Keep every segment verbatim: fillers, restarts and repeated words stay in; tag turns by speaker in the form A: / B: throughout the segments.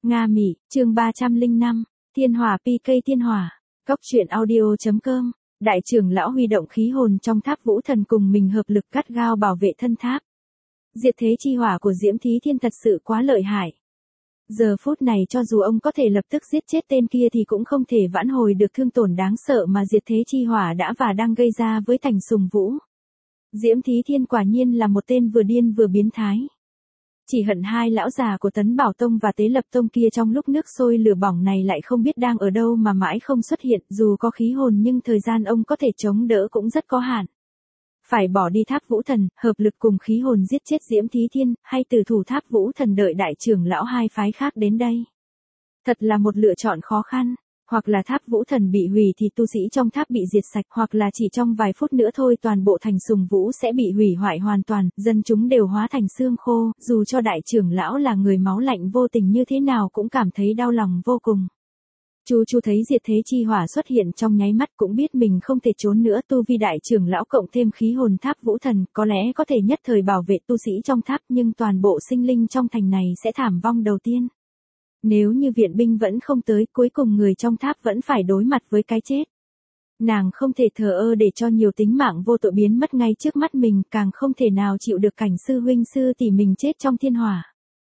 A: Nga Mỹ, chương ba trăm lẻ năm, Thiên Hỏa pê ca Thiên Hỏa, Cóc truyện audio chấm com. Đại trưởng lão huy động khí hồn trong tháp vũ thần cùng mình hợp lực cắt gao bảo vệ thân tháp. Diệt thế chi hỏa của Diễm Thí Thiên thật sự quá lợi hại. Giờ phút này cho dù ông có thể lập tức giết chết tên kia thì cũng không thể vãn hồi được thương tổn đáng sợ mà diệt thế chi hỏa đã và đang gây ra với Thành Sùng Vũ. Diễm Thí Thiên quả nhiên là một tên vừa điên vừa biến thái. Chỉ hận hai lão già của Tấn Bảo Tông và Tế Lập Tông kia trong lúc nước sôi lửa bỏng này lại không biết đang ở đâu mà mãi không xuất hiện, dù có khí hồn nhưng thời gian ông có thể chống đỡ cũng rất có hạn. Phải bỏ đi tháp vũ thần, hợp lực cùng khí hồn giết chết Diễm Thí Thiên, hay từ thủ tháp vũ thần đợi đại trưởng lão hai phái khác đến đây. Thật là một lựa chọn khó khăn. Hoặc là tháp vũ thần bị hủy thì tu sĩ trong tháp bị diệt sạch, hoặc là chỉ trong vài phút nữa thôi toàn bộ Thành Sùng Vũ sẽ bị hủy hoại hoàn toàn, dân chúng đều hóa thành xương khô, dù cho đại trưởng lão là người máu lạnh vô tình như thế nào cũng cảm thấy đau lòng vô cùng. Chu Chu thấy diệt thế chi hỏa xuất hiện trong nháy mắt cũng biết mình không thể trốn nữa, tu vi đại trưởng lão cộng thêm khí hồn tháp vũ thần, có lẽ có thể nhất thời bảo vệ tu sĩ trong tháp, nhưng toàn bộ sinh linh trong thành này sẽ thảm vong đầu tiên. Nếu như viện binh vẫn không tới, cuối cùng người trong tháp vẫn phải đối mặt với cái chết. Nàng không thể thờ ơ để cho nhiều tính mạng vô tội biến mất ngay trước mắt mình, càng không thể nào chịu được cảnh sư huynh sư tỷ mình chết trong thiên hỏa.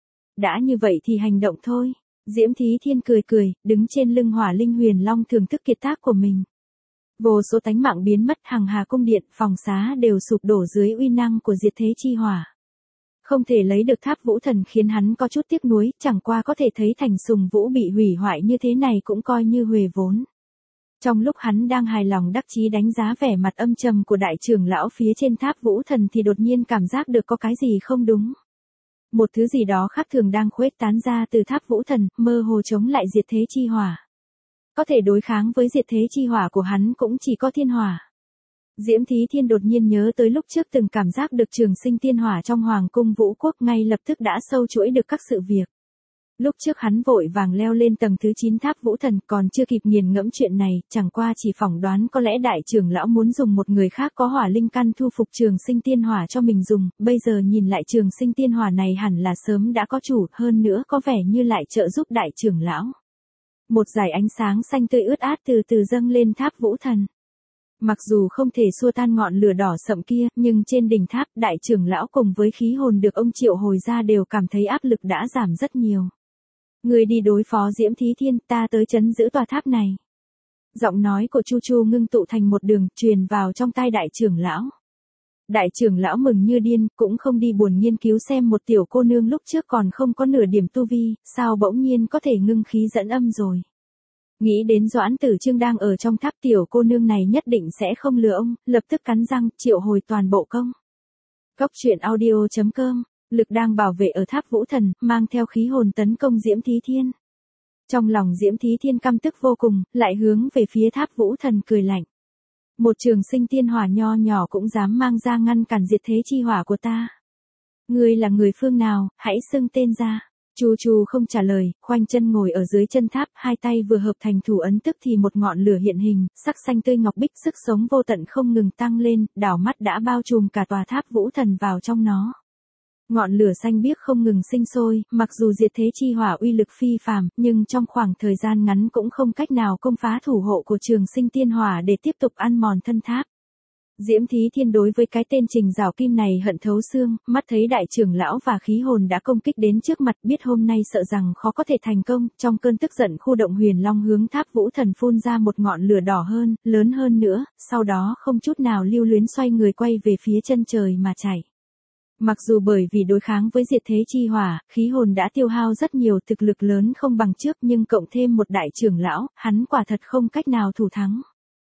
A: Đã như vậy thì hành động thôi. Diễm Thí Thiên cười cười, đứng trên lưng Hỏa Linh Huyền Long thưởng thức kiệt tác của mình. Vô số tánh mạng biến mất, hằng hà cung điện, phòng xá đều sụp đổ dưới uy năng của diệt thế chi hỏa. Không thể lấy được tháp vũ thần khiến hắn có chút tiếc nuối, chẳng qua có thể thấy Thành Sùng Vũ bị hủy hoại như thế này cũng coi như huề vốn. Trong lúc hắn đang hài lòng đắc chí đánh giá vẻ mặt âm trầm của đại trưởng lão phía trên tháp vũ thần thì đột nhiên cảm giác được có cái gì không đúng. Một thứ gì đó khác thường đang khuếch tán ra từ tháp vũ thần, mơ hồ chống lại diệt thế chi hỏa. Có thể đối kháng với diệt thế chi hỏa của hắn cũng chỉ có thiên hỏa. Diễm Thí Thiên đột nhiên nhớ tới lúc trước từng cảm giác được trường sinh tiên hỏa trong Hoàng cung Vũ Quốc, ngay lập tức đã sâu chuỗi được các sự việc. Lúc trước hắn vội vàng leo lên tầng thứ chín tháp vũ thần, còn chưa kịp nghiền ngẫm chuyện này, chẳng qua chỉ phỏng đoán có lẽ đại trưởng lão muốn dùng một người khác có hỏa linh căn thu phục trường sinh tiên hỏa cho mình dùng, bây giờ nhìn lại trường sinh tiên hỏa này hẳn là sớm đã có chủ, hơn nữa có vẻ như lại trợ giúp đại trưởng lão. Một dải ánh sáng xanh tươi ướt át từ từ dâng lên tháp vũ thần. Mặc dù không thể xua tan ngọn lửa đỏ sậm kia, nhưng trên đỉnh tháp, đại trưởng lão cùng với khí hồn được ông triệu hồi ra đều cảm thấy áp lực đã giảm rất nhiều. Người đi đối phó Diễm Thí Thiên, ta tới trấn giữ tòa tháp này. Giọng nói của Chu Chu ngưng tụ thành một đường, truyền vào trong tai đại trưởng lão. Đại trưởng lão mừng như điên, cũng không đi buồn nghiên cứu xem một tiểu cô nương lúc trước còn không có nửa điểm tu vi, sao bỗng nhiên có thể ngưng khí dẫn âm rồi. Nghĩ đến Doãn Tử Trương đang ở trong tháp, tiểu cô nương này nhất định sẽ không lừa ông, lập tức cắn răng, triệu hồi toàn bộ công. Cóc truyện audio chấm com, lực đang bảo vệ ở tháp vũ thần, mang theo khí hồn tấn công Diễm Thí Thiên. Trong lòng Diễm Thí Thiên căm tức vô cùng, lại hướng về phía tháp vũ thần cười lạnh. Một trường sinh tiên hỏa nho nhỏ cũng dám mang ra ngăn cản diệt thế chi hỏa của ta. Ngươi là người phương nào, hãy xưng tên ra. Chu Chu không trả lời, khoanh chân ngồi ở dưới chân tháp, hai tay vừa hợp thành thủ ấn tức thì một ngọn lửa hiện hình, sắc xanh tươi ngọc bích, sức sống vô tận không ngừng tăng lên, đảo mắt đã bao trùm cả tòa tháp vũ thần vào trong nó. Ngọn lửa xanh biếc không ngừng sinh sôi, mặc dù diệt thế chi hỏa uy lực phi phàm, nhưng trong khoảng thời gian ngắn cũng không cách nào công phá thủ hộ của trường sinh tiên hỏa để tiếp tục ăn mòn thân tháp. Diễm Thí Thiên đối với cái tên Trình Giảo Kim này hận thấu xương, mắt thấy đại trưởng lão và khí hồn đã công kích đến trước mặt, biết hôm nay sợ rằng khó có thể thành công, trong cơn tức giận khu động huyền long hướng tháp vũ thần phun ra một ngọn lửa đỏ hơn, lớn hơn nữa, sau đó không chút nào lưu luyến xoay người quay về phía chân trời mà chạy. Mặc dù bởi vì đối kháng với diệt thế chi hỏa, khí hồn đã tiêu hao rất nhiều, thực lực lớn không bằng trước, nhưng cộng thêm một đại trưởng lão, hắn quả thật không cách nào thủ thắng.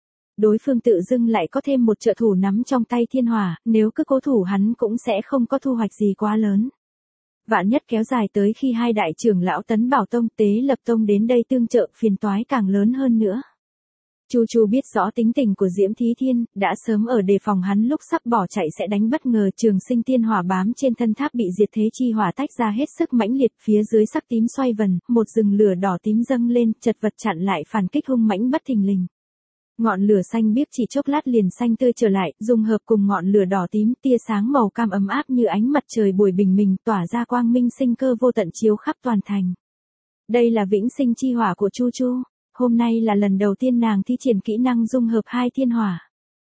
A: Đối phương tự dưng lại có thêm một trợ thủ nắm trong tay thiên hỏa, nếu cứ cố thủ hắn cũng sẽ không có thu hoạch gì quá lớn. Vạn nhất kéo dài tới khi hai đại trưởng lão Tấn Bảo Tông, Tế Lập Tông đến đây tương trợ, phiền toái càng lớn hơn nữa. Chu Chu biết rõ tính tình của Diễm Thí Thiên, đã sớm ở đề phòng hắn lúc sắp bỏ chạy sẽ đánh bất ngờ, trường sinh tiên hỏa bám trên thân tháp bị diệt thế chi hỏa tách ra hết sức mãnh liệt, phía dưới sắc tím xoay vần, một rừng lửa đỏ tím dâng lên, chật vật chặn lại phản kích hung mãnh bất thình lình. Ngọn lửa xanh biếc chỉ chốc lát liền xanh tươi trở lại, dung hợp cùng ngọn lửa đỏ tím, tia sáng màu cam ấm áp như ánh mặt trời buổi bình minh tỏa ra quang minh sinh cơ vô tận chiếu khắp toàn thành. Đây là vĩnh sinh chi hỏa của Chu Chu, hôm nay là lần đầu tiên nàng thi triển kỹ năng dung hợp hai thiên hỏa.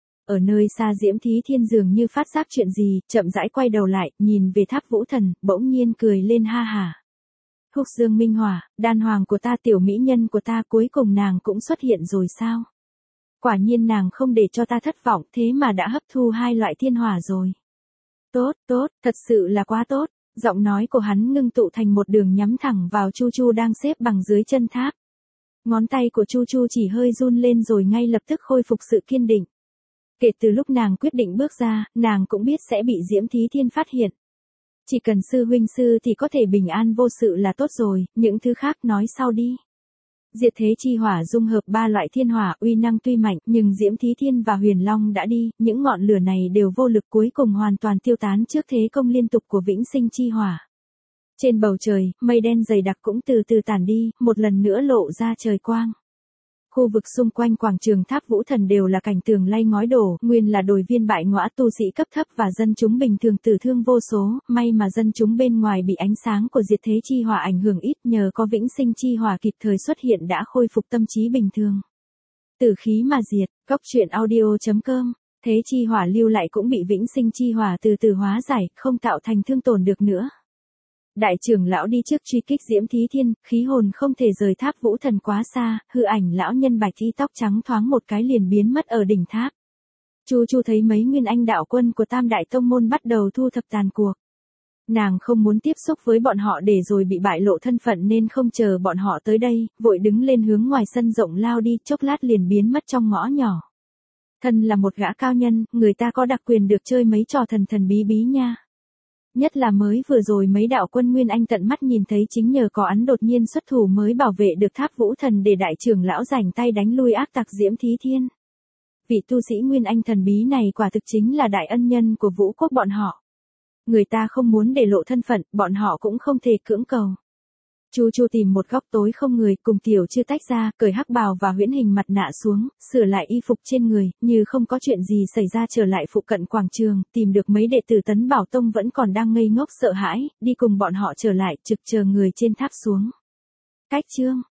A: Ở nơi xa Diễm Thí Thiên dường như phát giác chuyện gì, chậm rãi quay đầu lại, nhìn về Tháp Vũ Thần, bỗng nhiên cười lên ha hả. Húc Dương Minh Hỏa, đan hoàng của ta, tiểu mỹ nhân của ta, cuối cùng nàng cũng xuất hiện rồi sao? Quả nhiên nàng không để cho ta thất vọng, thế mà đã hấp thu hai loại thiên hỏa rồi. Tốt, tốt, thật sự là quá tốt. Giọng nói của hắn ngưng tụ thành một đường nhắm thẳng vào Chu Chu đang xếp bằng dưới chân tháp. Ngón tay của Chu Chu chỉ hơi run lên rồi ngay lập tức khôi phục sự kiên định. Kể từ lúc nàng quyết định bước ra, nàng cũng biết sẽ bị Diễm Thí Thiên phát hiện. Chỉ cần sư huynh sư thì có thể bình an vô sự là tốt rồi, những thứ khác nói sau đi. Diệt thế chi hỏa dung hợp ba loại thiên hỏa, uy năng tuy mạnh, nhưng Diễm Thí Thiên và Huyền Long đã đi, những ngọn lửa này đều vô lực, cuối cùng hoàn toàn tiêu tán trước thế công liên tục của vĩnh sinh chi hỏa. Trên bầu trời, mây đen dày đặc cũng từ từ tản đi, một lần nữa lộ ra trời quang. Khu vực xung quanh quảng trường Tháp Vũ Thần đều là cảnh tường lay ngói đổ, nguyên là đồi viên bại ngõa, tu sĩ cấp thấp và dân chúng bình thường tử thương vô số, may mà dân chúng bên ngoài bị ánh sáng của diệt thế chi hỏa ảnh hưởng ít, nhờ có vĩnh sinh chi hỏa kịp thời xuất hiện đã khôi phục tâm trí bình thường. Tử khí mà diệt, góc truyện audio chấm com, thế chi hỏa lưu lại cũng bị vĩnh sinh chi hỏa từ từ hóa giải, không tạo thành thương tổn được nữa. Đại trưởng lão đi trước truy kích Diễm Thí Thiên, khí hồn không thể rời Tháp Vũ Thần quá xa, hư ảnh lão nhân bạch y tóc trắng thoáng một cái liền biến mất ở đỉnh tháp. Chu Chu thấy mấy nguyên anh đạo quân của Tam Đại Tông Môn bắt đầu thu thập tàn cuộc. Nàng không muốn tiếp xúc với bọn họ để rồi bị bại lộ thân phận nên không chờ bọn họ tới đây, vội đứng lên hướng ngoài sân rộng lao đi, chốc lát liền biến mất trong ngõ nhỏ. Thân là một gã cao nhân, người ta có đặc quyền được chơi mấy trò thần thần bí bí nha. Nhất là mới vừa rồi mấy đạo quân Nguyên Anh tận mắt nhìn thấy chính nhờ có hắn đột nhiên xuất thủ mới bảo vệ được Tháp Vũ Thần để đại trưởng lão rảnh tay đánh lui ác tặc Diễm Thí Thiên. Vị tu sĩ Nguyên Anh thần bí này quả thực chính là đại ân nhân của Vũ Quốc bọn họ. Người ta không muốn để lộ thân phận, bọn họ cũng không thể cưỡng cầu. Chu Chu tìm một góc tối không người, cùng Tiểu Trư tách ra, cởi hắc bào và huyễn hình mặt nạ xuống, sửa lại y phục trên người, như không có chuyện gì xảy ra trở lại phụ cận quảng trường, tìm được mấy đệ tử Tấn Bảo Tông vẫn còn đang ngây ngốc sợ hãi, đi cùng bọn họ trở lại, trực chờ người trên tháp xuống. Cách chương